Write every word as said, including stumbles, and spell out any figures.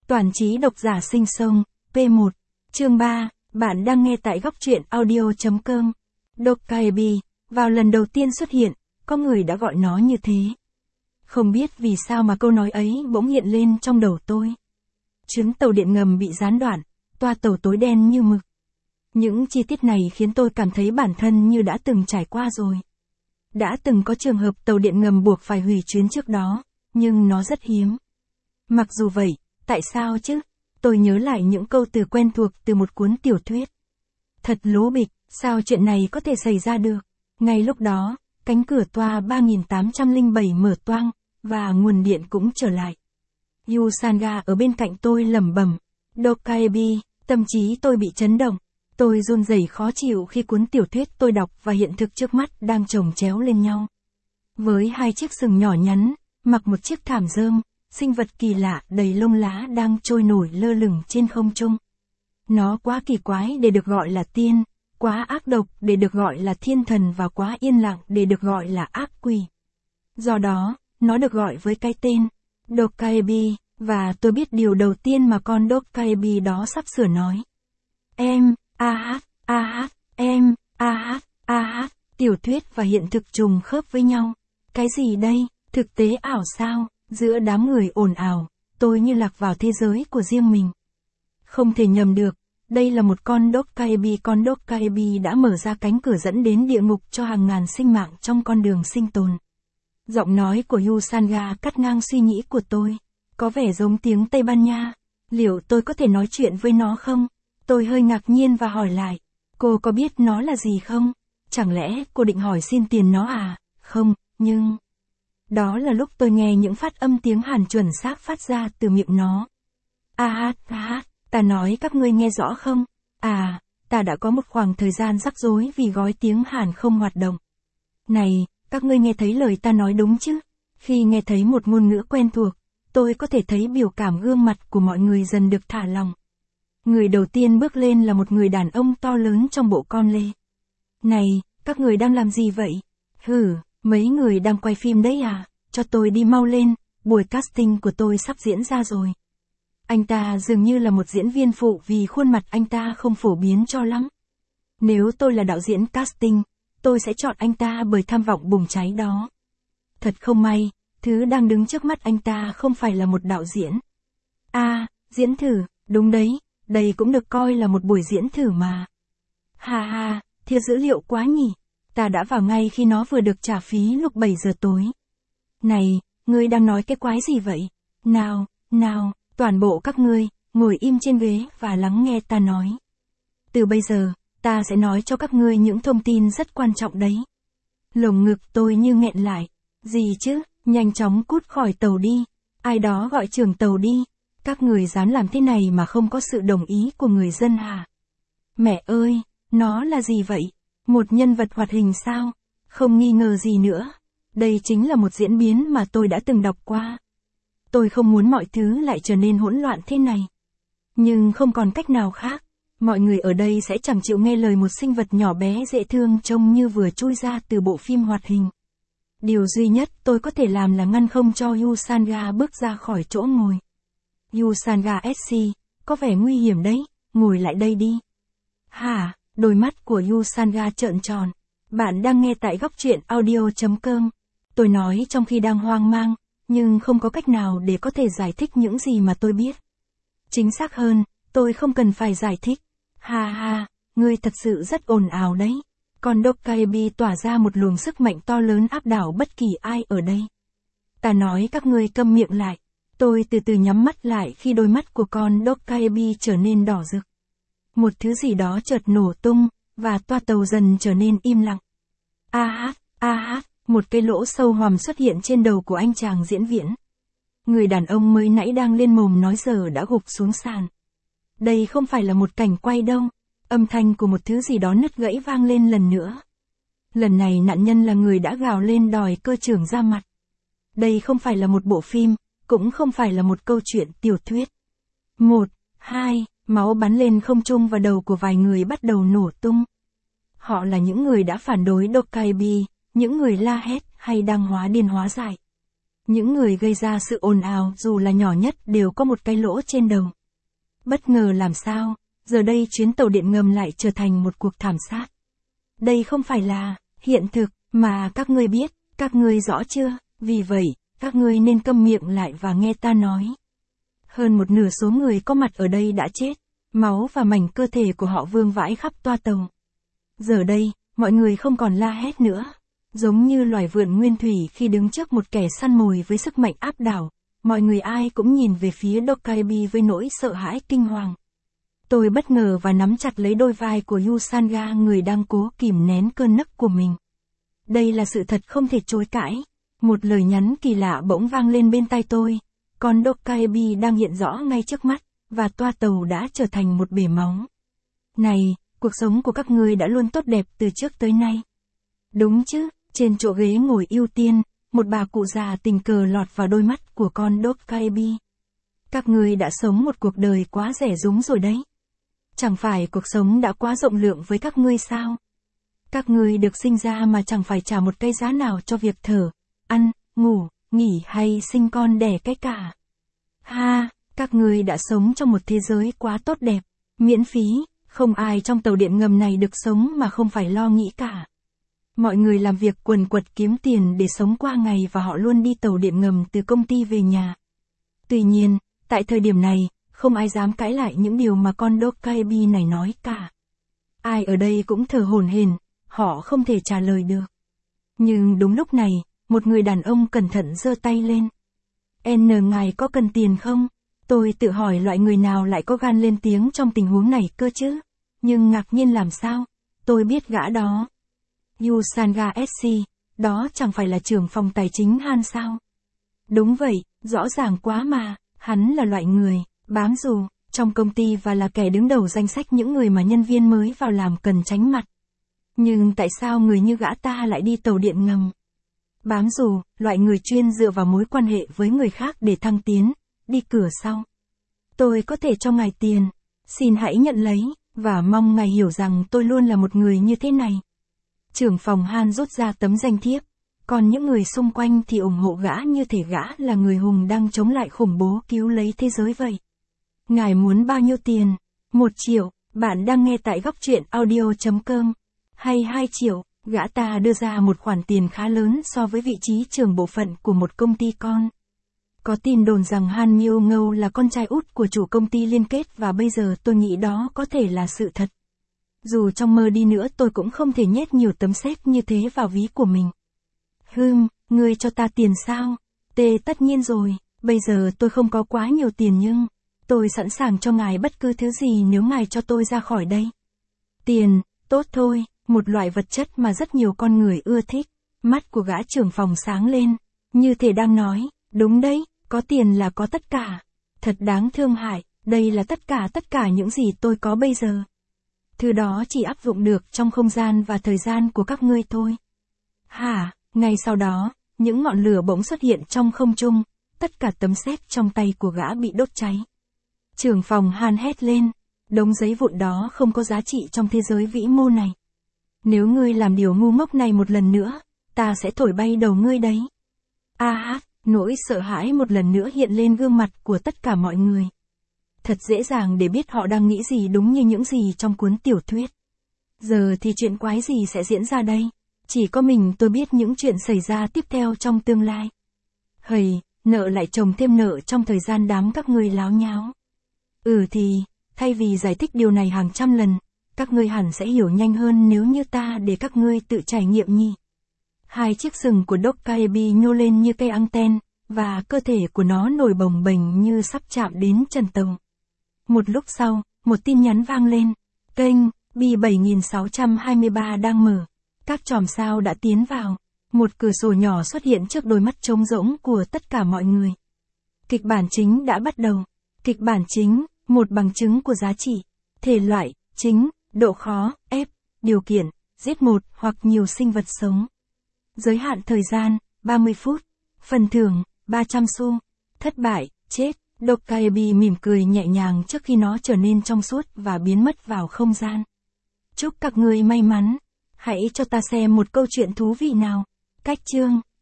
Toàn trí độc giả sinh sông, P một, chương ba, bạn đang nghe tại góc truyện audio.com. Dokkaebi, vào lần đầu tiên xuất hiện, có người đã gọi nó như thế. Không biết vì sao mà câu nói ấy bỗng hiện lên trong đầu tôi. Chuyến tàu điện ngầm bị gián đoạn, toa tàu tối đen như mực. Những chi tiết này khiến tôi cảm thấy bản thân như đã từng trải qua rồi. Đã từng có trường hợp tàu điện ngầm buộc phải hủy chuyến trước đó, nhưng nó rất hiếm. Mặc dù vậy, tại sao chứ? Tôi nhớ lại những câu từ quen thuộc từ một cuốn tiểu thuyết. Thật lố bịch, sao chuyện này có thể xảy ra được? Ngay lúc đó, cánh cửa toa ba nghìn tám trăm lẻ bảy mở toang, và nguồn điện cũng trở lại. Yusanga ở bên cạnh tôi lẩm bẩm, Dokkaebi, tâm trí tôi bị chấn động. Tôi run rẩy khó chịu khi cuốn tiểu thuyết tôi đọc và hiện thực trước mắt đang chồng chéo lên nhau. Với hai chiếc sừng nhỏ nhắn, mặc một chiếc thảm rơm, sinh vật kỳ lạ đầy lông lá đang trôi nổi lơ lửng trên không trung. Nó quá kỳ quái để được gọi là tiên, quá ác độc để được gọi là thiên thần và quá yên lặng để được gọi là ác quỷ. Do đó, nó được gọi với cái tên Dokkaebi, và tôi biết điều đầu tiên mà con Dokkaebi đó sắp sửa nói. Em, a hát, a hát, em, a hát, a hát, tiểu thuyết và hiện thực trùng khớp với nhau. Cái gì đây, thực tế ảo sao? Giữa đám người ồn ào, tôi như lạc vào thế giới của riêng mình. Không thể nhầm được, đây là một con Dokkaebi. Con Dokkaebi đã mở ra cánh cửa dẫn đến địa ngục cho hàng ngàn sinh mạng trong con đường sinh tồn. Giọng nói của Yusanga cắt ngang suy nghĩ của tôi. Có vẻ giống tiếng Tây Ban Nha. Liệu tôi có thể nói chuyện với nó không? Tôi hơi ngạc nhiên và hỏi lại. Cô có biết nó là gì không? Chẳng lẽ cô định hỏi xin tiền nó à? Không, nhưng... Đó là lúc tôi nghe những phát âm tiếng Hàn chuẩn xác phát ra từ miệng nó. A hát, a hát, ta nói các ngươi nghe rõ không? À, ta đã có một khoảng thời gian rắc rối vì gói tiếng Hàn không hoạt động. Này, các ngươi nghe thấy lời ta nói đúng chứ? Khi nghe thấy một ngôn ngữ quen thuộc, tôi có thể thấy biểu cảm gương mặt của mọi người dần được thả lỏng. Người đầu tiên bước lên là một người đàn ông to lớn trong bộ con lê. Này, các người đang làm gì vậy? Hử, mấy người đang quay phim đấy à? Cho tôi đi mau lên, buổi casting của tôi sắp diễn ra rồi. Anh ta dường như là một diễn viên phụ vì khuôn mặt anh ta không phổ biến cho lắm. Nếu tôi là đạo diễn casting, tôi sẽ chọn anh ta bởi tham vọng bùng cháy đó. Thật không may, thứ đang đứng trước mắt anh ta không phải là một đạo diễn. À, diễn thử, đúng đấy, đây cũng được coi là một buổi diễn thử mà. Ha ha, thiếu dữ liệu quá nhỉ. Ta đã vào ngay khi nó vừa được trả phí lúc bảy giờ tối. Này, ngươi đang nói cái quái gì vậy? Nào, nào, toàn bộ các ngươi, ngồi im trên ghế và lắng nghe ta nói. Từ bây giờ, ta sẽ nói cho các ngươi những thông tin rất quan trọng đấy. Lồng ngực tôi như nghẹn lại. Gì chứ, nhanh chóng cút khỏi tàu đi. Ai đó gọi trưởng tàu đi. Các người dám làm thế này mà không có sự đồng ý của người dân hả? Mẹ ơi, nó là gì vậy? Một nhân vật hoạt hình sao? Không nghi ngờ gì nữa. Đây chính là một diễn biến mà tôi đã từng đọc qua. Tôi không muốn mọi thứ lại trở nên hỗn loạn thế này. Nhưng không còn cách nào khác. Mọi người ở đây sẽ chẳng chịu nghe lời một sinh vật nhỏ bé dễ thương trông như vừa chui ra từ bộ phim hoạt hình. Điều duy nhất tôi có thể làm là ngăn không cho Yusanga bước ra khỏi chỗ ngồi. Yusanga ét xê, có vẻ nguy hiểm đấy, ngồi lại đây đi. Hả, đôi mắt của Yusanga trợn tròn. Bạn đang nghe tại góc truyện audio.com. Tôi nói trong khi đang hoang mang, nhưng không có cách nào để có thể giải thích những gì mà tôi biết. Chính xác hơn, tôi không cần phải giải thích. Ha ha, ngươi thật sự rất ồn ào đấy. Con Dokkaebi tỏa ra một luồng sức mạnh to lớn áp đảo bất kỳ ai ở đây. Ta nói các ngươi câm miệng lại. Tôi từ từ nhắm mắt lại khi đôi mắt của con Dokkaebi trở nên đỏ rực. Một thứ gì đó chợt nổ tung, và toa tàu dần trở nên im lặng. A hát, a hát, một cái lỗ sâu hoằm xuất hiện trên đầu của anh chàng diễn viễn. Người đàn ông mới nãy đang lên mồm nói giờ đã gục xuống sàn. Đây không phải là một cảnh quay đâu. Âm thanh của một thứ gì đó nứt gãy vang lên lần nữa. Lần này nạn nhân là người đã gào lên đòi cơ trưởng ra mặt. Đây không phải là một bộ phim, cũng không phải là một câu chuyện tiểu thuyết. Một, hai, máu bắn lên không trung và đầu của vài người bắt đầu nổ tung. Họ là những người đã phản đối Dokkaebi, những người la hét hay đang hóa điên hóa dại. Những người gây ra sự ồn ào dù là nhỏ nhất đều có một cái lỗ trên đầu. Bất ngờ làm sao, giờ đây chuyến tàu điện ngầm lại trở thành một cuộc thảm sát. Đây không phải là hiện thực mà các ngươi biết, các ngươi rõ chưa, vì vậy, các ngươi nên câm miệng lại và nghe ta nói. Hơn một nửa số người có mặt ở đây đã chết, máu và mảnh cơ thể của họ vương vãi khắp toa tàu. Giờ đây, mọi người không còn la hét nữa. Giống như loài vượn nguyên thủy khi đứng trước một kẻ săn mồi với sức mạnh áp đảo, mọi người ai cũng nhìn về phía Dokkaebi với nỗi sợ hãi kinh hoàng. Tôi bất ngờ và nắm chặt lấy đôi vai của Yusanga, người đang cố kìm nén cơn nấc của mình. Đây là sự thật không thể chối cãi. Một lời nhắn kỳ lạ bỗng vang lên bên tai tôi. Con Dokkaebi đang hiện rõ ngay trước mắt, và toa tàu đã trở thành một bể máu. Này, cuộc sống của các ngươi đã luôn tốt đẹp từ trước tới nay. Đúng chứ, trên chỗ ghế ngồi ưu tiên, một bà cụ già tình cờ lọt vào đôi mắt của con Dokkaebi. Các ngươi đã sống một cuộc đời quá rẻ rúng rồi đấy. Chẳng phải cuộc sống đã quá rộng lượng với các ngươi sao? Các ngươi được sinh ra mà chẳng phải trả một cái giá nào cho việc thở, ăn, ngủ, nghỉ hay sinh con đẻ cái cả. Ha, các ngươi đã sống trong một thế giới quá tốt đẹp, miễn phí, không ai trong tàu điện ngầm này được sống mà không phải lo nghĩ cả. Mọi người làm việc quần quật kiếm tiền để sống qua ngày và họ luôn đi tàu điện ngầm từ công ty về nhà. Tuy nhiên, tại thời điểm này, không ai dám cãi lại những điều mà con Dokkaebi này nói cả. Ai ở đây cũng thở hổn hển, họ không thể trả lời được. Nhưng đúng lúc này, một người đàn ông cẩn thận giơ tay lên. N ngài có cần tiền không? Tôi tự hỏi loại người nào lại có gan lên tiếng trong tình huống này cơ chứ? Nhưng ngạc nhiên làm sao? Tôi biết gã đó. Yusanga ét xê, đó chẳng phải là trưởng phòng tài chính Han sao? Đúng vậy, rõ ràng quá mà, hắn là loại người, bám dù, trong công ty và là kẻ đứng đầu danh sách những người mà nhân viên mới vào làm cần tránh mặt. Nhưng tại sao người như gã ta lại đi tàu điện ngầm? Bám dù, loại người chuyên dựa vào mối quan hệ với người khác để thăng tiến, đi cửa sau. Tôi có thể cho ngài tiền, xin hãy nhận lấy, và mong ngài hiểu rằng tôi luôn là một người như thế này. Trưởng phòng Han rút ra tấm danh thiếp, còn những người xung quanh thì ủng hộ gã như thể gã là người hùng đang chống lại khủng bố cứu lấy thế giới vậy. Ngài muốn bao nhiêu tiền? Một triệu, bạn đang nghe tại góc truyện audio chấm com. Hay hai triệu, gã ta đưa ra một khoản tiền khá lớn so với vị trí trưởng bộ phận của một công ty con. Có tin đồn rằng Han Miêu Ngâu là con trai út của chủ công ty liên kết và bây giờ tôi nghĩ đó có thể là sự thật. Dù trong mơ đi nữa tôi cũng không thể nhét nhiều tấm séc như thế vào ví của mình. Hừm, ngươi cho ta tiền sao? Tê tất nhiên rồi, bây giờ tôi không có quá nhiều tiền nhưng, tôi sẵn sàng cho ngài bất cứ thứ gì nếu ngài cho tôi ra khỏi đây. Tiền, tốt thôi, một loại vật chất mà rất nhiều con người ưa thích. Mắt của gã trưởng phòng sáng lên, như thể đang nói, đúng đấy, có tiền là có tất cả. Thật đáng thương hại, đây là tất cả tất cả những gì tôi có bây giờ. Thứ đó chỉ áp dụng được trong không gian và thời gian của các ngươi thôi. Hả, ngay sau đó, những ngọn lửa bỗng xuất hiện trong không trung, tất cả tấm séc trong tay của gã bị đốt cháy. Trưởng phòng Han hét lên, đống giấy vụn đó không có giá trị trong thế giới vĩ mô này. Nếu ngươi làm điều ngu ngốc này một lần nữa, ta sẽ thổi bay đầu ngươi đấy. A hát, nỗi sợ hãi một lần nữa hiện lên gương mặt của tất cả mọi người. Thật dễ dàng để biết họ đang nghĩ gì đúng như những gì trong cuốn tiểu thuyết. Giờ thì chuyện quái gì sẽ diễn ra đây? Chỉ có mình tôi biết những chuyện xảy ra tiếp theo trong tương lai. Hầy, nợ lại chồng thêm nợ trong thời gian đám các ngươi láo nháo. Ừ thì, thay vì giải thích điều này hàng trăm lần, các ngươi hẳn sẽ hiểu nhanh hơn nếu như ta để các ngươi tự trải nghiệm nhỉ. Hai chiếc sừng của Dokkaebi nhô lên như cây anten, và cơ thể của nó nổi bồng bềnh như sắp chạm đến trần tàu. Một lúc sau, một tin nhắn vang lên. Kênh B bảy nghìn sáu trăm hai mươi ba đang mở. Các chòm sao đã tiến vào. Một cửa sổ nhỏ xuất hiện trước đôi mắt trống rỗng của tất cả mọi người. Kịch bản chính đã bắt đầu. Kịch bản chính, một bằng chứng của giá trị. Thể loại, chính, độ khó, F, điều kiện, giết một hoặc nhiều sinh vật sống. Giới hạn thời gian, ba mươi phút. Phần thưởng, ba trăm xu. Thất bại, chết. Dokkaebi mỉm cười nhẹ nhàng trước khi nó trở nên trong suốt và biến mất vào không gian. Chúc các ngươi may mắn. Hãy cho ta xem một câu chuyện thú vị nào. Cách chương